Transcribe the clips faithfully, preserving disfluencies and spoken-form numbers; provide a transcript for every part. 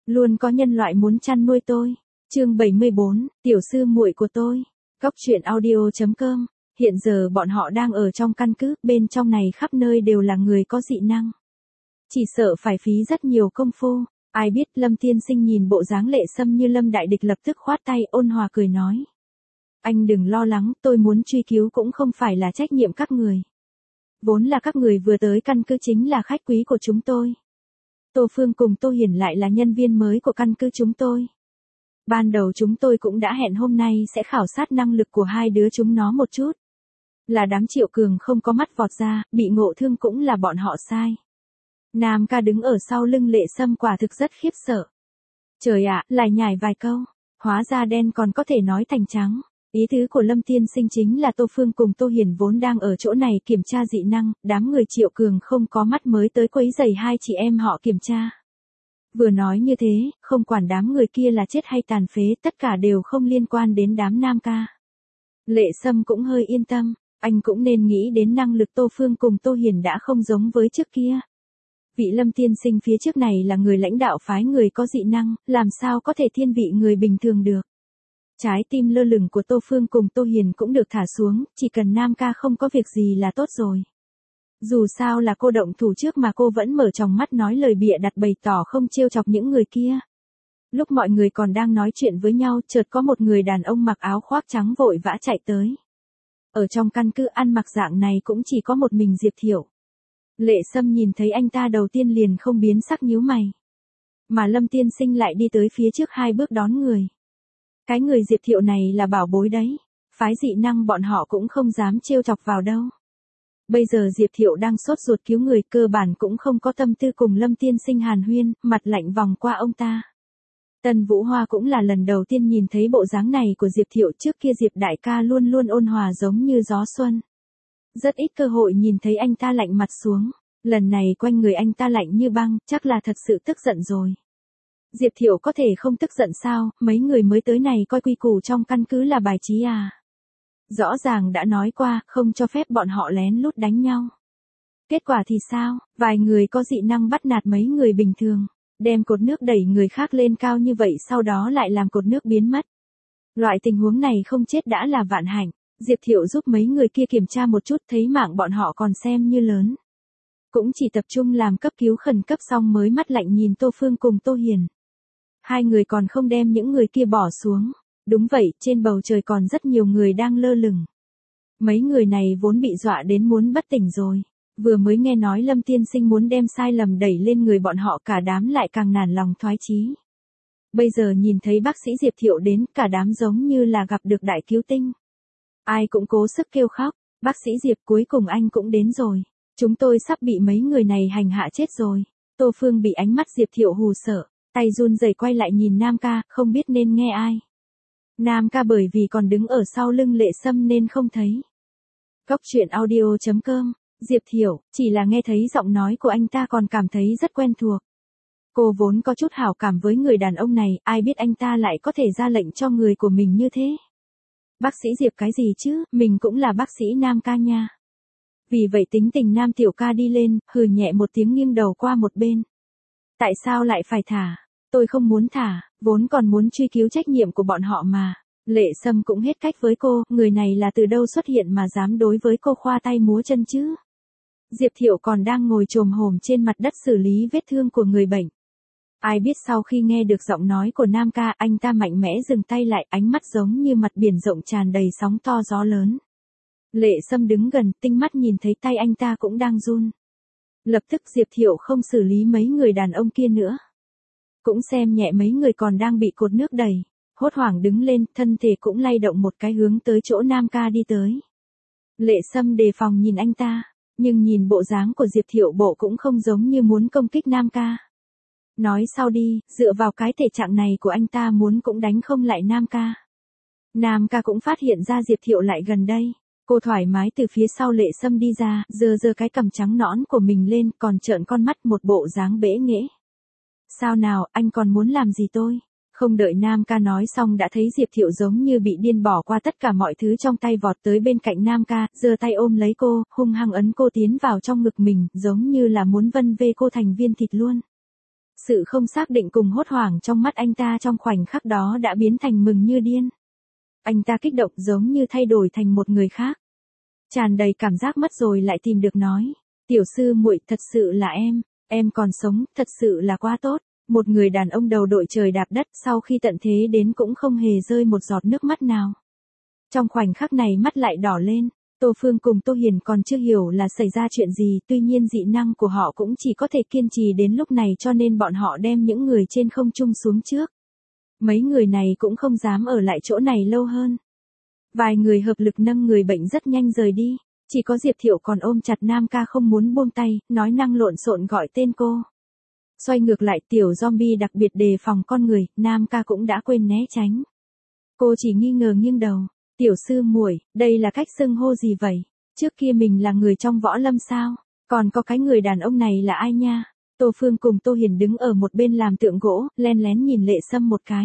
Luôn có nhân loại muốn chăn nuôi tôi. Chương bảy mươi bốn, tiểu sư muội của tôi. Góc truyện audio chấm com. Hiện giờ bọn họ đang ở trong căn cứ, bên trong này khắp nơi đều là người có dị năng. Chỉ sợ phải phí rất nhiều công phu. Ai biết Lâm tiên sinh nhìn bộ dáng Lệ Sâm như Lâm đại địch lập tức khoát tay ôn hòa cười nói. Anh đừng lo lắng, tôi muốn truy cứu cũng không phải là trách nhiệm các người. Vốn là các người vừa tới căn cứ chính là khách quý của chúng tôi. Tô Phương cùng Tô Hiển lại là nhân viên mới của căn cứ chúng tôi. Ban đầu chúng tôi cũng đã hẹn hôm nay sẽ khảo sát năng lực của hai đứa chúng nó một chút. Là đám Triệu Cường không có mắt vọt ra, bị ngộ thương cũng là bọn họ sai. Nam ca đứng ở sau lưng Lệ Sâm quả thực rất khiếp sợ. Trời ạ, lại nhảy vài câu, hóa ra đen còn có thể nói thành trắng. Ý tứ của Lâm tiên sinh chính là Tô Phương cùng Tô Hiển vốn đang ở chỗ này kiểm tra dị năng, đám người Triệu Cường không có mắt mới tới quấy rầy hai chị em họ kiểm tra. Vừa nói như thế, không quản đám người kia là chết hay tàn phế, tất cả đều không liên quan đến đám Nam ca. Lệ Sâm cũng hơi yên tâm, anh cũng nên nghĩ đến năng lực Tô Phương cùng Tô Hiển đã không giống với trước kia. Vị Lâm tiên sinh phía trước này là người lãnh đạo phái người có dị năng, làm sao có thể thiên vị người bình thường được. Trái tim lơ lửng của Tô Phương cùng Tô Hiền cũng được thả xuống, chỉ cần Nam ca không có việc gì là tốt rồi. Dù sao là cô động thủ trước mà cô vẫn mở tròng mắt nói lời bịa đặt bày tỏ không trêu chọc những người kia. Lúc mọi người còn đang nói chuyện với nhau, chợt có một người đàn ông mặc áo khoác trắng vội vã chạy tới. Ở trong căn cứ ăn mặc dạng này cũng chỉ có một mình Diệp Thiệu. Lệ Sâm nhìn thấy anh ta đầu tiên liền không biến sắc nhíu mày. Mà Lâm tiên sinh lại đi tới phía trước hai bước đón người. Cái người Diệp Thiệu này là bảo bối đấy, phái dị năng bọn họ cũng không dám trêu chọc vào đâu. Bây giờ Diệp Thiệu đang sốt ruột cứu người, cơ bản cũng không có tâm tư cùng Lâm tiên sinh hàn huyên, mặt lạnh vòng qua ông ta. Tần Vũ Hoa cũng là lần đầu tiên nhìn thấy bộ dáng này của Diệp Thiệu, trước kia Diệp đại ca luôn luôn ôn hòa giống như gió xuân. Rất ít cơ hội nhìn thấy anh ta lạnh mặt xuống, lần này quanh người anh ta lạnh như băng, chắc là thật sự tức giận rồi. Diệp Thiệu có thể không tức giận sao, mấy người mới tới này coi quy củ trong căn cứ là bài trí à. Rõ ràng đã nói qua, không cho phép bọn họ lén lút đánh nhau. Kết quả thì sao, vài người có dị năng bắt nạt mấy người bình thường, đem cột nước đẩy người khác lên cao như vậy sau đó lại làm cột nước biến mất. Loại tình huống này không chết đã là vạn hạnh, Diệp Thiệu giúp mấy người kia kiểm tra một chút thấy mạng bọn họ còn xem như lớn. Cũng chỉ tập trung làm cấp cứu khẩn cấp xong mới mắt lạnh nhìn Tô Phương cùng Tô Hiền. Hai người còn không đem những người kia bỏ xuống. Đúng vậy, trên bầu trời còn rất nhiều người đang lơ lửng. Mấy người này vốn bị dọa đến muốn bất tỉnh rồi. Vừa mới nghe nói Lâm tiên sinh muốn đem sai lầm đẩy lên người bọn họ, cả đám lại càng nản lòng thoái chí. Bây giờ nhìn thấy bác sĩ Diệp Thiệu đến, cả đám giống như là gặp được đại cứu tinh. Ai cũng cố sức kêu khóc, bác sĩ Diệp cuối cùng anh cũng đến rồi. Chúng tôi sắp bị mấy người này hành hạ chết rồi. Tô Phương bị ánh mắt Diệp Thiệu hù sợ. Tay run rẩy quay lại nhìn Nam ca, không biết nên nghe ai. Nam ca bởi vì còn đứng ở sau lưng Lệ Sâm nên không thấy. Góc truyện audio chấm com, Diệp Thiệu, chỉ là nghe thấy giọng nói của anh ta còn cảm thấy rất quen thuộc. Cô vốn có chút hảo cảm với người đàn ông này, ai biết anh ta lại có thể ra lệnh cho người của mình như thế. Bác sĩ Diệp cái gì chứ, mình cũng là bác sĩ Nam ca nha. Vì vậy tính tình Nam tiểu ca đi lên, hừ nhẹ một tiếng nghiêng đầu qua một bên. Tại sao lại phải thả? Tôi không muốn thả, vốn còn muốn truy cứu trách nhiệm của bọn họ mà. Lệ Sâm cũng hết cách với cô, người này là từ đâu xuất hiện mà dám đối với cô khoa tay múa chân chứ? Diệp Thiệu còn đang ngồi chồm hổm trên mặt đất xử lý vết thương của người bệnh. Ai biết sau khi nghe được giọng nói của Nam ca, anh ta mạnh mẽ dừng tay lại, ánh mắt giống như mặt biển rộng tràn đầy sóng to gió lớn. Lệ Sâm đứng gần, tinh mắt nhìn thấy tay anh ta cũng đang run. Lập tức Diệp Thiệu không xử lý mấy người đàn ông kia nữa. Cũng xem nhẹ mấy người còn đang bị cột nước đẩy. Hốt hoảng đứng lên, thân thể cũng lay động một cái hướng tới chỗ Nam ca đi tới. Lệ Sâm đề phòng nhìn anh ta, nhưng nhìn bộ dáng của Diệp Thiệu bộ cũng không giống như muốn công kích Nam ca. Nói sau đi, dựa vào cái thể trạng này của anh ta muốn cũng đánh không lại Nam ca. Nam ca cũng phát hiện ra Diệp Thiệu lại gần đây. Cô thoải mái từ phía sau Lệ Sâm đi ra, giơ giơ cái cằm trắng nõn của mình lên, còn trợn con mắt một bộ dáng bẽ nghễ. Sao nào, anh còn muốn làm gì tôi? Không đợi Nam ca nói xong đã thấy Diệp Thiệu giống như bị điên bỏ qua tất cả mọi thứ trong tay vọt tới bên cạnh Nam ca, giơ tay ôm lấy cô, hung hăng ấn cô tiến vào trong ngực mình, giống như là muốn vân vê cô thành viên thịt luôn. Sự không xác định cùng hốt hoảng trong mắt anh ta trong khoảnh khắc đó đã biến thành mừng như điên. Anh ta kích động giống như thay đổi thành một người khác. Tràn đầy cảm giác mất rồi lại tìm được nói. Tiểu sư muội, thật sự là em, em còn sống, thật sự là quá tốt. Một người đàn ông đầu đội trời đạp đất sau khi tận thế đến cũng không hề rơi một giọt nước mắt nào. Trong khoảnh khắc này mắt lại đỏ lên. Tô Phương cùng Tô Hiền còn chưa hiểu là xảy ra chuyện gì, tuy nhiên dị năng của họ cũng chỉ có thể kiên trì đến lúc này cho nên bọn họ đem những người trên không trung xuống trước. Mấy người này cũng không dám ở lại chỗ này lâu hơn. Vài người hợp lực nâng người bệnh rất nhanh rời đi, chỉ có Diệp Thiệu còn ôm chặt Nam Ca không muốn buông tay, nói năng lộn xộn gọi tên cô. Xoay ngược lại tiểu zombie đặc biệt đề phòng con người, Nam Ca cũng đã quên né tránh. Cô chỉ nghi ngờ nghiêng đầu. Tiểu sư muội, đây là cách xưng hô gì vậy? Trước kia mình là người trong võ lâm sao? Còn có cái người đàn ông này là ai nha? Tô Phương cùng Tô Hiền đứng ở một bên làm tượng gỗ, len lén nhìn Lệ Sâm một cái.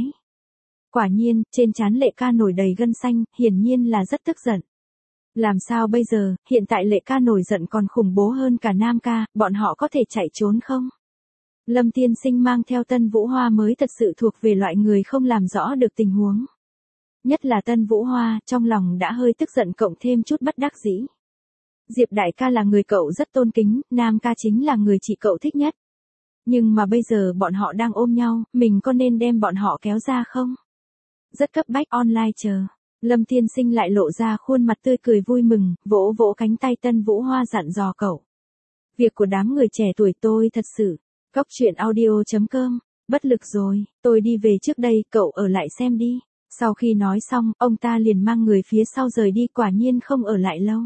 Quả nhiên, trên trán Lệ Ca nổi đầy gân xanh, hiển nhiên là rất tức giận. Làm sao bây giờ, hiện tại Lệ Ca nổi giận còn khủng bố hơn cả Nam Ca, bọn họ có thể chạy trốn không? Lâm Tiên Sinh mang theo Tân Vũ Hoa mới thật sự thuộc về loại người không làm rõ được tình huống. Nhất là Tân Vũ Hoa, trong lòng đã hơi tức giận cộng thêm chút bất đắc dĩ. Diệp đại ca là người cậu rất tôn kính, Nam Ca chính là người chị cậu thích nhất. Nhưng mà bây giờ bọn họ đang ôm nhau, mình có nên đem bọn họ kéo ra không? Rất cấp bách online chờ. Lâm Tiên Sinh lại lộ ra khuôn mặt tươi cười vui mừng, vỗ vỗ cánh tay Tân Vũ Hoa dặn dò cậu. Việc của đám người trẻ tuổi tôi thật sự. Góc truyện audio chấm com, bất lực rồi, tôi đi về trước đây, cậu ở lại xem đi. Sau khi nói xong, ông ta liền mang người phía sau rời đi, quả nhiên không ở lại lâu.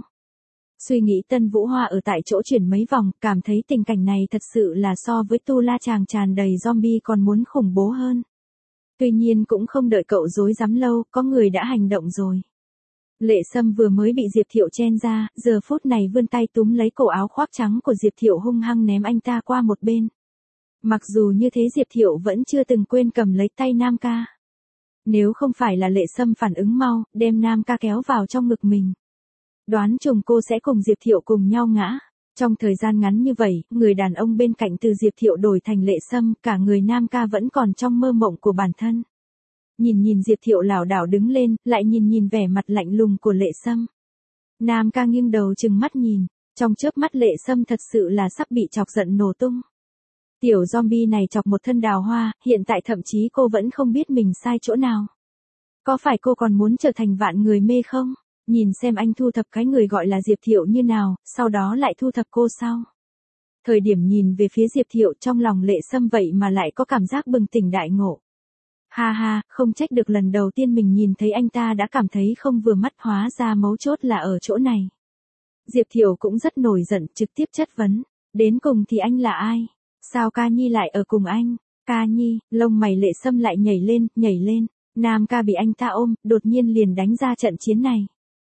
Suy nghĩ Tân Vũ Hoa ở tại chỗ chuyển mấy vòng, cảm thấy tình cảnh này thật sự là so với Tu La Chàng tràn đầy zombie còn muốn khủng bố hơn. Tuy nhiên cũng không đợi cậu dối dám lâu, có người đã hành động rồi. Lệ Sâm vừa mới bị Diệp Thiệu chen ra, giờ phút này vươn tay túm lấy cổ áo khoác trắng của Diệp Thiệu hung hăng ném anh ta qua một bên. Mặc dù như thế Diệp Thiệu vẫn chưa từng quên cầm lấy tay Nam Ca. Nếu không phải là Lệ Sâm phản ứng mau, đem Nam Ca kéo vào trong ngực mình. Đoán chừng cô sẽ cùng Diệp Thiệu cùng nhau ngã. Trong thời gian ngắn như vậy, người đàn ông bên cạnh từ Diệp Thiệu đổi thành Lệ Sâm, cả người Nam Ca vẫn còn trong mơ mộng của bản thân. Nhìn nhìn Diệp Thiệu lảo đảo đứng lên, lại nhìn nhìn vẻ mặt lạnh lùng của Lệ Sâm. Nam Ca nghiêng đầu chừng mắt nhìn, trong chớp mắt Lệ Sâm thật sự là sắp bị chọc giận nổ tung. Tiểu zombie này chọc một thân đào hoa, hiện tại thậm chí cô vẫn không biết mình sai chỗ nào. Có phải cô còn muốn trở thành vạn người mê không? Nhìn xem anh thu thập cái người gọi là Diệp Thiệu như nào, sau đó lại thu thập cô sau. Thời điểm nhìn về phía Diệp Thiệu trong lòng Lệ Sâm vậy mà lại có cảm giác bừng tỉnh đại ngộ. Ha ha, không trách được lần đầu tiên mình nhìn thấy anh ta đã cảm thấy không vừa mắt, hóa ra mấu chốt là ở chỗ này. Diệp Thiệu cũng rất nổi giận, trực tiếp chất vấn. Đến cùng thì anh là ai? Sao Ca Nhi lại ở cùng anh? Ca Nhi, lông mày Lệ Sâm lại nhảy lên, nhảy lên. Nam Ca bị anh ta ôm, đột nhiên liền đánh ra trận chiến này.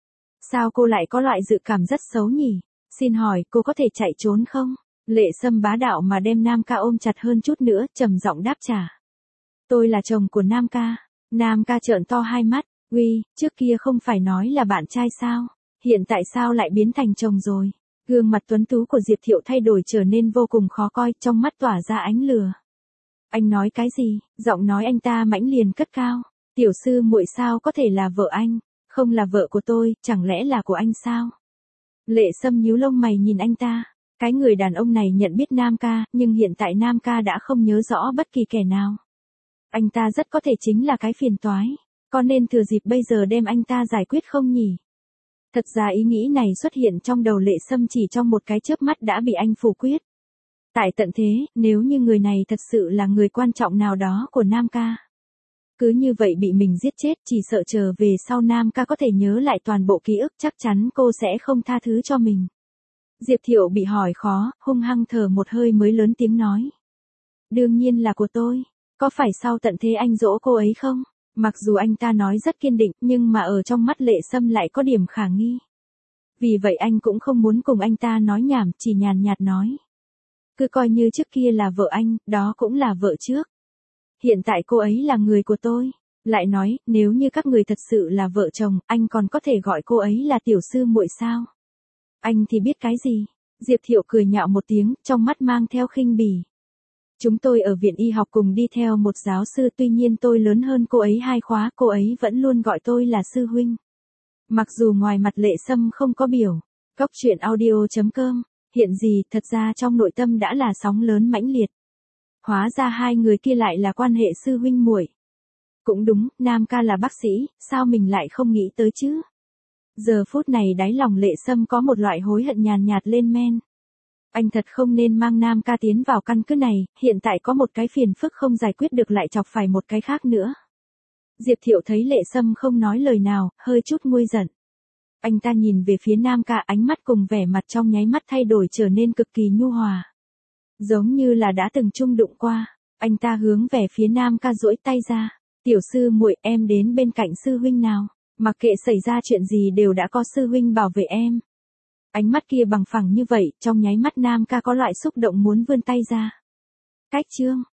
Sao cô lại có loại dự cảm rất xấu nhỉ? Xin hỏi, cô có thể chạy trốn không? Lệ Sâm bá đạo mà đem Nam Ca ôm chặt hơn chút nữa, trầm giọng đáp trả. Tôi là chồng của Nam Ca. Nam Ca trợn to hai mắt, uy, trước kia không phải nói là bạn trai sao? Hiện tại sao lại biến thành chồng rồi? Gương mặt tuấn tú của Diệp Thiệu thay đổi trở nên vô cùng khó coi, trong mắt tỏa ra ánh lửa. Anh nói cái gì? Giọng nói anh ta mãnh liền cất cao. Tiểu sư muội sao có thể là vợ anh? Không là vợ của tôi, chẳng lẽ là của anh sao? Lệ Sâm nhíu lông mày nhìn anh ta. Cái người đàn ông này nhận biết Nam Ca, nhưng hiện tại Nam Ca đã không nhớ rõ bất kỳ kẻ nào. Anh ta rất có thể chính là cái phiền toái. Có nên thừa dịp bây giờ đem anh ta giải quyết không nhỉ? Thật ra ý nghĩ này xuất hiện trong đầu Lệ Sâm chỉ trong một cái chớp mắt đã bị anh phủ quyết. Tại tận thế, nếu như người này thật sự là người quan trọng nào đó của Nam Ca. Cứ như vậy bị mình giết chết, chỉ sợ chờ về sau Nam Ca có thể nhớ lại toàn bộ ký ức, chắc chắn cô sẽ không tha thứ cho mình. Diệp Thiệu bị hỏi khó, hung hăng thở một hơi mới lớn tiếng nói. Đương nhiên là của tôi, có phải sau tận thế anh dỗ cô ấy không? Mặc dù anh ta nói rất kiên định, nhưng mà ở trong mắt Lệ Sâm lại có điểm khả nghi. Vì vậy anh cũng không muốn cùng anh ta nói nhảm, chỉ nhàn nhạt nói. Cứ coi như trước kia là vợ anh, đó cũng là vợ trước. Hiện tại cô ấy là người của tôi. Lại nói, nếu như các người thật sự là vợ chồng, anh còn có thể gọi cô ấy là tiểu sư muội sao? Anh thì biết cái gì? Diệp Thiệu cười nhạo một tiếng, trong mắt mang theo khinh bỉ. Chúng tôi ở viện y học cùng đi theo một giáo sư, tuy nhiên tôi lớn hơn cô ấy hai khóa, cô ấy vẫn luôn gọi tôi là sư huynh. Mặc dù ngoài mặt Lệ Sâm không có biểu. Góc truyện audio chấm com, hiện gì, thật ra trong nội tâm đã là sóng lớn mãnh liệt. Hóa ra hai người kia lại là quan hệ sư huynh muội. Cũng đúng, Nam ca là bác sĩ, sao mình lại không nghĩ tới chứ? Giờ phút này đáy lòng Lệ Sâm có một loại hối hận nhàn nhạt lên men. Anh thật không nên mang Nam ca tiến vào căn cứ này, hiện tại có một cái phiền phức không giải quyết được lại chọc phải một cái khác nữa. Diệp Thiệu thấy Lệ Sâm không nói lời nào, hơi chút nguôi giận. Anh ta nhìn về phía Nam ca, ánh mắt cùng vẻ mặt trong nháy mắt thay đổi trở nên cực kỳ nhu hòa. Giống như là đã từng chung đụng qua, anh ta hướng về phía Nam ca duỗi tay ra. Tiểu sư muội, em đến bên cạnh sư huynh nào, mặc kệ xảy ra chuyện gì đều đã có sư huynh bảo vệ em. Ánh mắt kia bằng phẳng như vậy, trong nháy mắt Nam ca có loại xúc động muốn vươn tay ra. Cách chương